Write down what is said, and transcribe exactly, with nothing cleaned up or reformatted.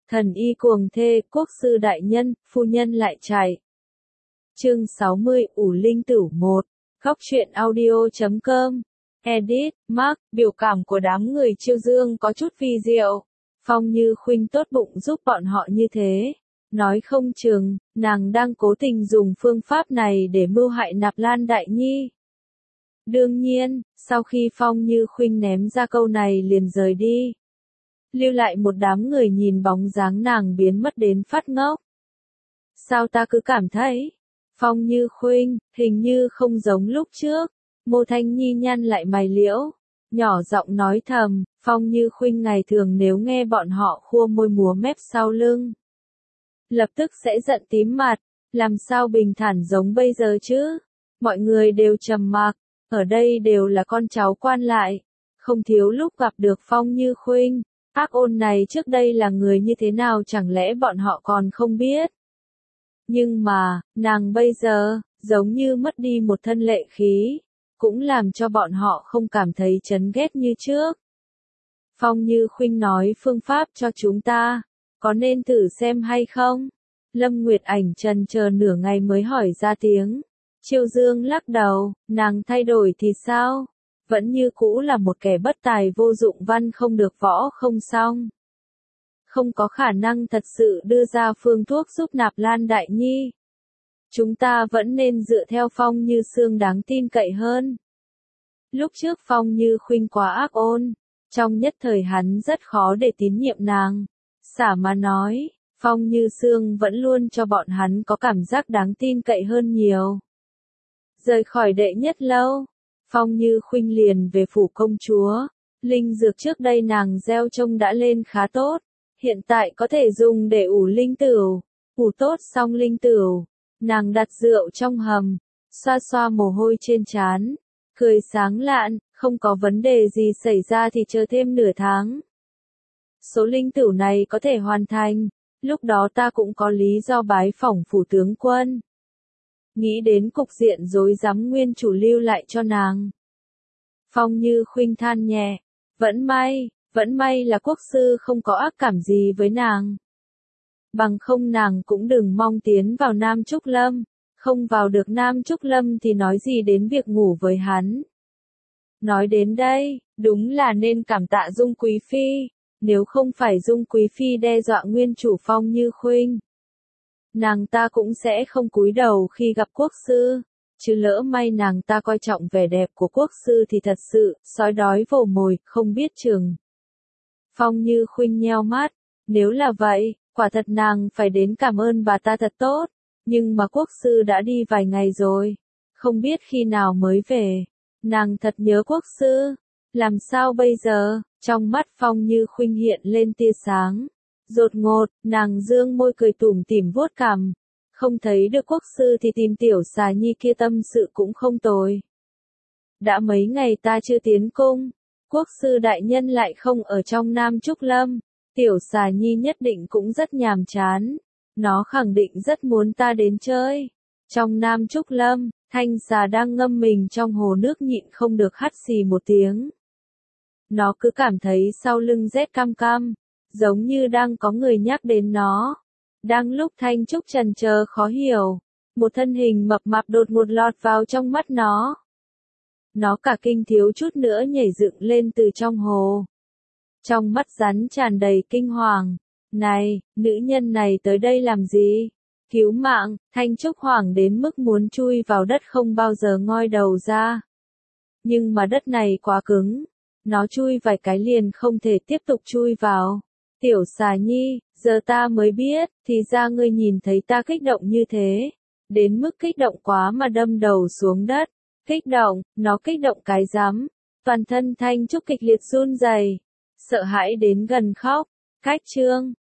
Thần y cuồng thê, quốc sư đại nhân, phu nhân lại chạy. Chương sáu mươi, ủ linh tửu một. Góc truyện audio chấm com. Edit, Mark, biểu cảm của đám người Chiêu Dương có chút vi diệu. Phong Như Khuynh tốt bụng giúp bọn họ như thế. Nói không chừng, nàng đang cố tình dùng phương pháp này để mưu hại Nạp Lan Đại Nhi. Đương nhiên, sau khi Phong Như Khuynh ném ra câu này liền rời đi. Lưu lại một đám người nhìn bóng dáng nàng biến mất đến phát ngốc. Sao ta cứ cảm thấy, Phong Như Khuynh, hình như không giống lúc trước. Mộ Thanh Nhi nhăn lại mày liễu, nhỏ giọng nói thầm, Phong Như Khuynh ngày thường nếu nghe bọn họ khua môi múa mép sau lưng, lập tức sẽ giận tím mặt, làm sao bình thản giống bây giờ chứ? Mọi người đều trầm mặc, ở đây đều là con cháu quan lại, không thiếu lúc gặp được Phong Như Khuynh. Ác ôn này trước đây là người như thế nào chẳng lẽ bọn họ còn không biết? Nhưng mà, nàng bây giờ, giống như mất đi một thân lệ khí, cũng làm cho bọn họ không cảm thấy chấn ghét như trước. Phong Như Khuynh nói phương pháp cho chúng ta, có nên thử xem hay không? Lâm Nguyệt Ảnh trần chờ nửa ngày mới hỏi ra tiếng. Chiêu Dương lắc đầu, nàng thay đổi thì sao? Vẫn như cũ là một kẻ bất tài vô dụng văn không được võ không xong. Không có khả năng thật sự đưa ra phương thuốc giúp Nạp Lan Đại Nhi. Chúng ta vẫn nên dựa theo Phong Như Sương đáng tin cậy hơn. Lúc trước Phong Như Khuynh quá ác ôn, trong nhất thời hắn rất khó để tín nhiệm nàng. Xả mà nói, Phong Như Sương vẫn luôn cho bọn hắn có cảm giác đáng tin cậy hơn nhiều. Rời khỏi đệ nhất lâu, Phong Như Khuynh liền về phủ công chúa. Linh dược trước đây nàng gieo trông đã lên khá tốt, hiện tại có thể dùng để ủ linh tửu. Ủ tốt xong linh tửu, nàng đặt rượu trong hầm, xoa xoa mồ hôi trên trán, cười sáng lạn, không có vấn đề gì xảy ra thì chờ thêm nửa tháng. Số linh tửu này có thể hoàn thành, lúc đó ta cũng có lý do bái phỏng phủ tướng quân. Nghĩ đến cục diện rối rắm nguyên chủ lưu lại cho nàng. Phong Như Khuynh than nhẹ, vẫn may, vẫn may là quốc sư không có ác cảm gì với nàng. Bằng không nàng cũng đừng mong tiến vào Nam Trúc Lâm, không vào được Nam Trúc Lâm thì nói gì đến việc ngủ với hắn. Nói đến đây, đúng là nên cảm tạ Dung Quý Phi, nếu không phải Dung Quý Phi đe dọa nguyên chủ Phong Như Khuynh, nàng ta cũng sẽ không cúi đầu khi gặp quốc sư, chứ lỡ may nàng ta coi trọng vẻ đẹp của quốc sư thì thật sự, sói đói vồ mồi, không biết chừng. Phong Như Khuynh nheo mắt, nếu là vậy, quả thật nàng phải đến cảm ơn bà ta thật tốt, nhưng mà quốc sư đã đi vài ngày rồi, không biết khi nào mới về, nàng thật nhớ quốc sư, làm sao bây giờ? Trong mắt Phong Như Khuynh hiện lên tia sáng. Đột ngột, nàng dương môi cười tủm tỉm vuốt cằm. Không thấy được quốc sư thì tìm tiểu xà nhi kia tâm sự cũng không tồi. Đã mấy ngày ta chưa tiến cung, quốc sư đại nhân lại không ở trong Nam Trúc Lâm. Tiểu xà nhi nhất định cũng rất nhàm chán. Nó khẳng định rất muốn ta đến chơi. Trong Nam Trúc Lâm, thanh xà đang ngâm mình trong hồ nước nhịn không được hắt xì một tiếng. Nó cứ cảm thấy sau lưng rét cam cam, giống như đang có người nhắc đến nó. Đang lúc Thanh Trúc trần chờ khó hiểu, một thân hình mập mạp đột ngột lọt vào trong mắt nó. Nó cả kinh thiếu chút nữa nhảy dựng lên từ trong hồ. Trong mắt rắn tràn đầy kinh hoàng. Này, nữ nhân này tới đây làm gì? Cứu mạng, Thanh Trúc hoảng đến mức muốn chui vào đất không bao giờ ngoi đầu ra. Nhưng mà đất này quá cứng. Nó chui vài cái liền không thể tiếp tục chui vào. Tiểu xà nhi, giờ ta mới biết, thì ra ngươi nhìn thấy ta kích động như thế. Đến mức kích động quá mà đâm đầu xuống đất. Kích động, nó kích động cái rắm. Toàn thân Thanh Trúc kịch liệt run rẩy, sợ hãi đến gần khóc. Cách chương,